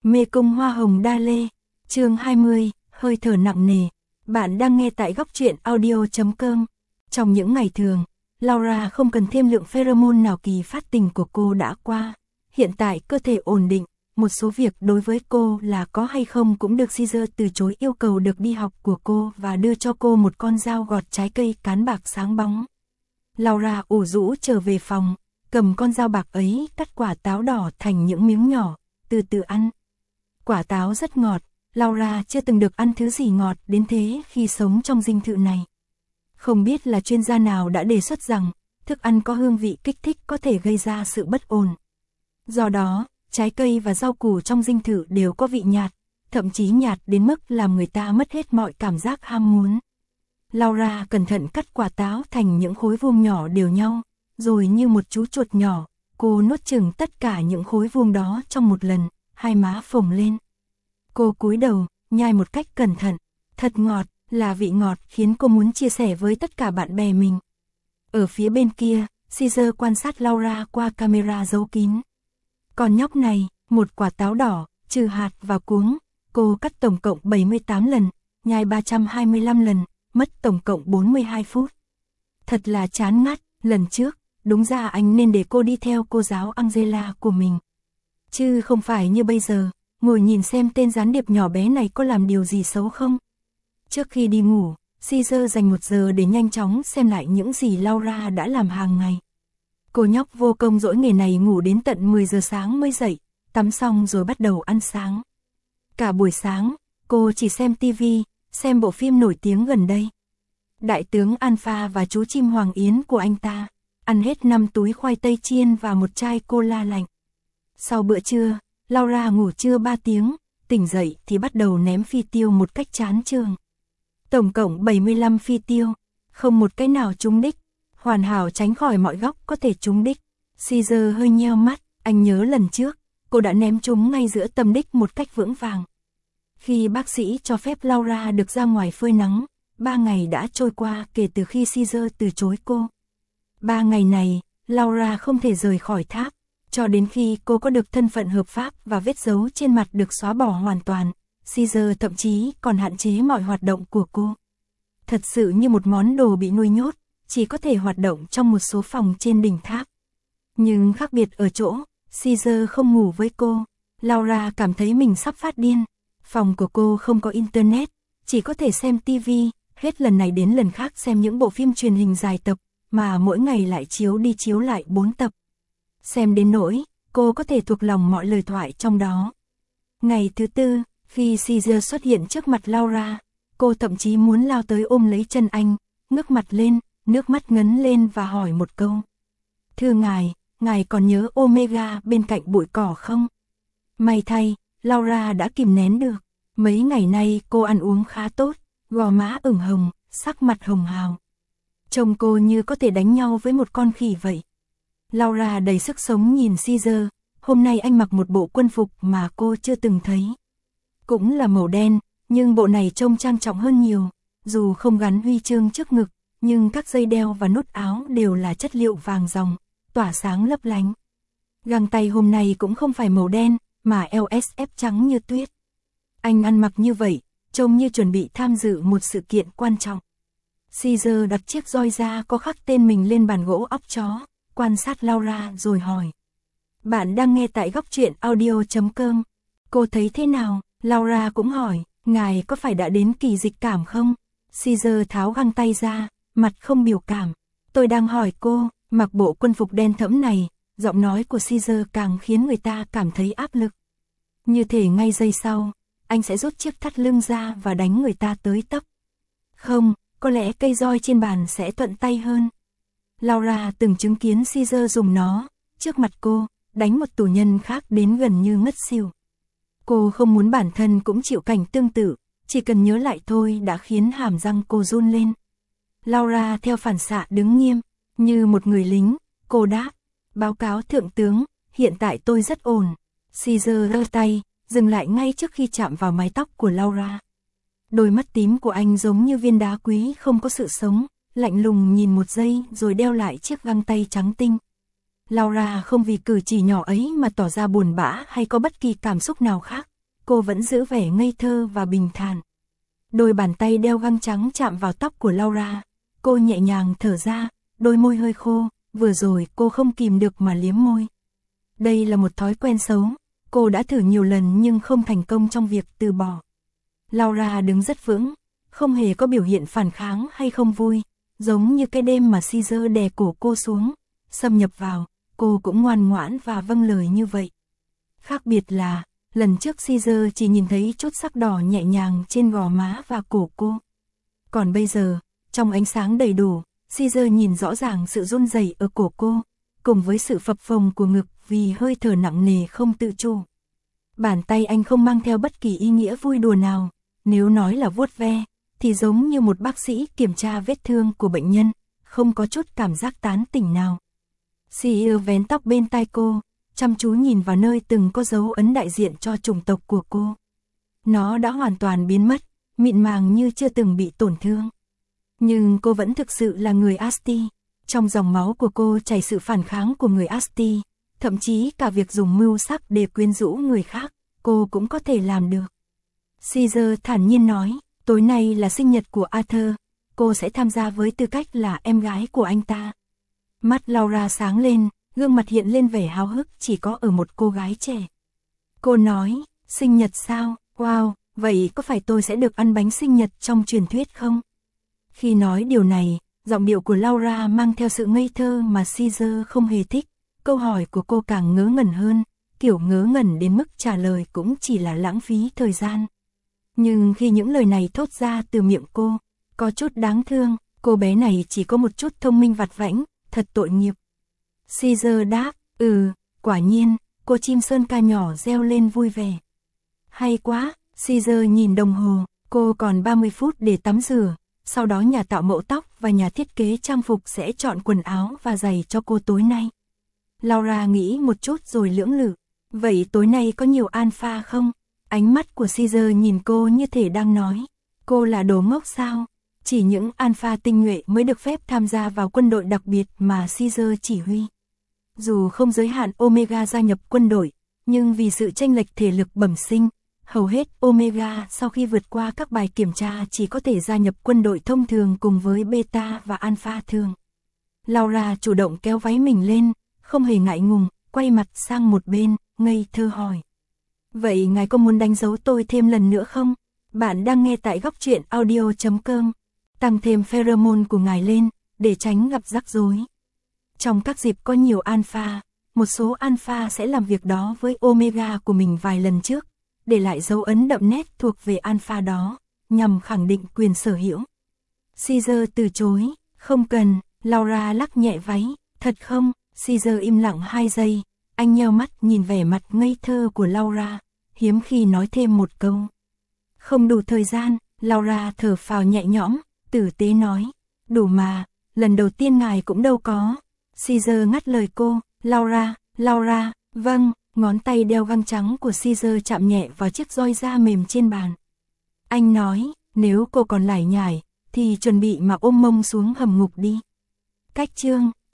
Mê cung hoa hồng đa lê, chương 20, hơi thở nặng nề. Bạn đang nghe tại góc truyện audio.com. Trong những ngày thường, Laura không cần thêm lượng pheromone nào, kỳ phát tình của cô đã qua. Hiện tại cơ thể ổn định, một số việc đối với cô là có hay không cũng được Caesar từ chối yêu cầu được đi học của cô và đưa cho cô một con dao gọt trái cây cán bạc sáng bóng. Laura ủ rũ trở về phòng, cầm con dao bạc ấy cắt quả táo đỏ thành những miếng nhỏ, từ từ ăn. Quả táo rất ngọt, Laura chưa từng được ăn thứ gì ngọt đến thế khi sống trong dinh thự này. Không biết là chuyên gia nào đã đề xuất rằng, thức ăn có hương vị kích thích có thể gây ra sự bất ổn. Do đó, trái cây và rau củ trong dinh thự đều có vị nhạt, thậm chí nhạt đến mức làm người ta mất hết mọi cảm giác ham muốn. Laura cẩn thận cắt quả táo thành những khối vuông nhỏ đều nhau, rồi như một chú chuột nhỏ, cô nuốt chửng tất cả những khối vuông đó trong một lần, hai má phồng lên. Cô cúi đầu, nhai một cách cẩn thận, thật ngọt, là vị ngọt khiến cô muốn chia sẻ với tất cả bạn bè mình. Ở phía bên kia, Caesar quan sát Laura qua camera giấu kín. Con nhóc này, một quả táo đỏ, trừ hạt và cuống, cô cắt tổng cộng 78 lần, nhai 325 lần, mất tổng cộng 42 phút. Thật là chán ngắt, lần trước, đúng ra anh nên để cô đi theo cô giáo Angela của mình. Chứ không phải như bây giờ, ngồi nhìn xem tên gián điệp nhỏ bé này có làm điều gì xấu không. Trước khi đi ngủ, Caesar dành 1 giờ để nhanh chóng xem lại những gì Laura đã làm hàng ngày. Cô nhóc vô công dỗi nghề này ngủ đến tận 10 giờ sáng mới dậy, tắm xong rồi bắt đầu ăn sáng. Cả buổi sáng, cô chỉ xem TV, xem bộ phim nổi tiếng gần đây. Đại tướng Alpha và chú chim Hoàng Yến của anh ta, ăn hết 5 túi khoai tây chiên và một chai cola lạnh. Sau bữa trưa, Laura ngủ trưa 3 tiếng, tỉnh dậy thì bắt đầu ném phi tiêu một cách chán chường. Tổng cộng 75 phi tiêu, không một cái nào trúng đích, hoàn hảo tránh khỏi mọi góc có thể trúng đích. Caesar hơi nheo mắt, anh nhớ lần trước, cô đã ném chúng ngay giữa tâm đích một cách vững vàng. Khi bác sĩ cho phép Laura được ra ngoài phơi nắng, 3 ngày đã trôi qua kể từ khi Caesar từ chối cô. 3 ngày này, Laura không thể rời khỏi tháp, cho đến khi cô có được thân phận hợp pháp và vết dấu trên mặt được xóa bỏ hoàn toàn. Caesar thậm chí còn hạn chế mọi hoạt động của cô. Thật sự như một món đồ bị nuôi nhốt, chỉ có thể hoạt động trong một số phòng trên đỉnh tháp. Nhưng khác biệt ở chỗ, Caesar không ngủ với cô. Laura cảm thấy mình sắp phát điên. Phòng của cô không có internet, chỉ có thể xem TV, hết lần này đến lần khác xem những bộ phim truyền hình dài tập, mà mỗi ngày lại chiếu đi chiếu lại 4 tập. Xem đến nỗi, cô có thể thuộc lòng mọi lời thoại trong đó. Ngày thứ tư, khi Caesar xuất hiện trước mặt Laura, cô thậm chí muốn lao tới ôm lấy chân anh, ngước mặt lên, nước mắt ngấn lên và hỏi một câu. Thưa ngài còn nhớ Omega bên cạnh bụi cỏ không? May thay, Laura đã kìm nén được. Mấy ngày nay cô ăn uống khá tốt, gò má ửng hồng, sắc mặt hồng hào. Trông cô như có thể đánh nhau với một con khỉ vậy. Laura đầy sức sống nhìn Caesar, hôm nay anh mặc một bộ quân phục mà cô chưa từng thấy. Cũng là màu đen, nhưng bộ này trông trang trọng hơn nhiều, dù không gắn huy chương trước ngực, nhưng các dây đeo và nút áo đều là chất liệu vàng ròng, tỏa sáng lấp lánh. Găng tay hôm nay cũng không phải màu đen, mà LSF trắng như tuyết. Anh ăn mặc như vậy, trông như chuẩn bị tham dự một sự kiện quan trọng. Caesar đặt chiếc roi da có khắc tên mình lên bàn gỗ óc chó, quan sát Laura rồi hỏi. Bạn đang nghe tại góc truyện audio.com. Cô thấy thế nào? Laura cũng hỏi, ngài có phải đã đến kỳ dịch cảm không? Caesar tháo găng tay ra, mặt không biểu cảm. Tôi đang hỏi cô, mặc bộ quân phục đen thẫm này, giọng nói của Caesar càng khiến người ta cảm thấy áp lực. Như thể ngay giây sau, anh sẽ rút chiếc thắt lưng ra và đánh người ta tới tấp. Không, có lẽ cây roi trên bàn sẽ thuận tay hơn. Laura từng chứng kiến Caesar dùng nó, trước mặt cô, đánh một tù nhân khác đến gần như ngất xỉu. Cô không muốn bản thân cũng chịu cảnh tương tự, chỉ cần nhớ lại thôi đã khiến hàm răng cô run lên. Laura theo phản xạ đứng nghiêm, như một người lính, cô đáp, báo cáo thượng tướng, hiện tại tôi rất ổn. Caesar giơ tay, dừng lại ngay trước khi chạm vào mái tóc của Laura. Đôi mắt tím của anh giống như viên đá quý không có sự sống, lạnh lùng nhìn 1 giây rồi đeo lại chiếc găng tay trắng tinh. Laura không vì cử chỉ nhỏ ấy mà tỏ ra buồn bã hay có bất kỳ cảm xúc nào khác, cô vẫn giữ vẻ ngây thơ và bình thản. Đôi bàn tay đeo găng trắng chạm vào tóc của Laura, cô nhẹ nhàng thở ra, đôi môi hơi khô, vừa rồi cô không kìm được mà liếm môi. Đây là một thói quen xấu, cô đã thử nhiều lần nhưng không thành công trong việc từ bỏ. Laura đứng rất vững, không hề có biểu hiện phản kháng hay không vui, giống như cái đêm mà Caesar đè cổ cô xuống, xâm nhập vào, cô cũng ngoan ngoãn và vâng lời như vậy. Khác biệt là, lần trước Caesar chỉ nhìn thấy chút sắc đỏ nhẹ nhàng trên gò má và cổ cô. Còn bây giờ, trong ánh sáng đầy đủ, Caesar nhìn rõ ràng sự run rẩy ở cổ cô, cùng với sự phập phồng của ngực vì hơi thở nặng nề không tự chủ. Bàn tay anh không mang theo bất kỳ ý nghĩa vui đùa nào, nếu nói là vuốt ve, thì giống như một bác sĩ kiểm tra vết thương của bệnh nhân, không có chút cảm giác tán tỉnh nào. Caesar vén tóc bên tai cô, chăm chú nhìn vào nơi từng có dấu ấn đại diện cho chủng tộc của cô. Nó đã hoàn toàn biến mất, mịn màng như chưa từng bị tổn thương. Nhưng cô vẫn thực sự là người Asti. Trong dòng máu của cô chảy sự phản kháng của người Asti, thậm chí cả việc dùng mưu sắc để quyến rũ người khác, cô cũng có thể làm được. Caesar thản nhiên nói, tối nay là sinh nhật của Arthur, cô sẽ tham gia với tư cách là em gái của anh ta. Mắt Laura sáng lên, gương mặt hiện lên vẻ háo hức chỉ có ở một cô gái trẻ. Cô nói, sinh nhật sao, wow, vậy có phải tôi sẽ được ăn bánh sinh nhật trong truyền thuyết không? Khi nói điều này, giọng điệu của Laura mang theo sự ngây thơ mà Caesar không hề thích. Câu hỏi của cô càng ngớ ngẩn hơn, kiểu ngớ ngẩn đến mức trả lời cũng chỉ là lãng phí thời gian. Nhưng khi những lời này thốt ra từ miệng cô, có chút đáng thương, cô bé này chỉ có một chút thông minh vặt vãnh, thật tội nghiệp. Caesar đáp, quả nhiên, cô chim sơn ca nhỏ reo lên vui vẻ. Hay quá, Caesar nhìn đồng hồ, cô còn 30 phút để tắm rửa, sau đó nhà tạo mẫu tóc và nhà thiết kế trang phục sẽ chọn quần áo và giày cho cô tối nay. Laura nghĩ một chút rồi lưỡng lự, vậy tối nay có nhiều alpha không? Ánh mắt của Caesar nhìn cô như thể đang nói, cô là đồ ngốc sao? Chỉ những alpha tinh nhuệ mới được phép tham gia vào quân đội đặc biệt mà Caesar chỉ huy. Dù không giới hạn Omega gia nhập quân đội, nhưng vì sự chênh lệch thể lực bẩm sinh, hầu hết Omega sau khi vượt qua các bài kiểm tra chỉ có thể gia nhập quân đội thông thường cùng với Beta và Alpha thường. Laura chủ động kéo váy mình lên, không hề ngại ngùng, quay mặt sang một bên, ngây thơ hỏi. Vậy ngài có muốn đánh dấu tôi thêm lần nữa không? Bạn đang nghe tại Góc Truyện Audio.com. Tăng thêm pheromone của ngài lên, để tránh gặp rắc rối. Trong các dịp có nhiều alpha, một số alpha sẽ làm việc đó với omega của mình vài lần trước, để lại dấu ấn đậm nét thuộc về alpha đó, nhằm khẳng định quyền sở hữu. Caesar từ chối, không cần, Laura lắc nhẹ váy, thật không? Caesar im lặng 2 giây, anh nheo mắt nhìn vẻ mặt ngây thơ của Laura, hiếm khi nói thêm một câu. Không đủ thời gian, Laura thở phào nhẹ nhõm, tử tế nói, đủ mà, lần đầu tiên ngài cũng đâu có. Caesar ngắt lời cô, Laura, vâng, ngón tay đeo găng trắng của Caesar chạm nhẹ vào chiếc roi da mềm trên bàn. Anh nói, nếu cô còn lải nhải, thì chuẩn bị mà ôm mông xuống hầm ngục đi. Cách chương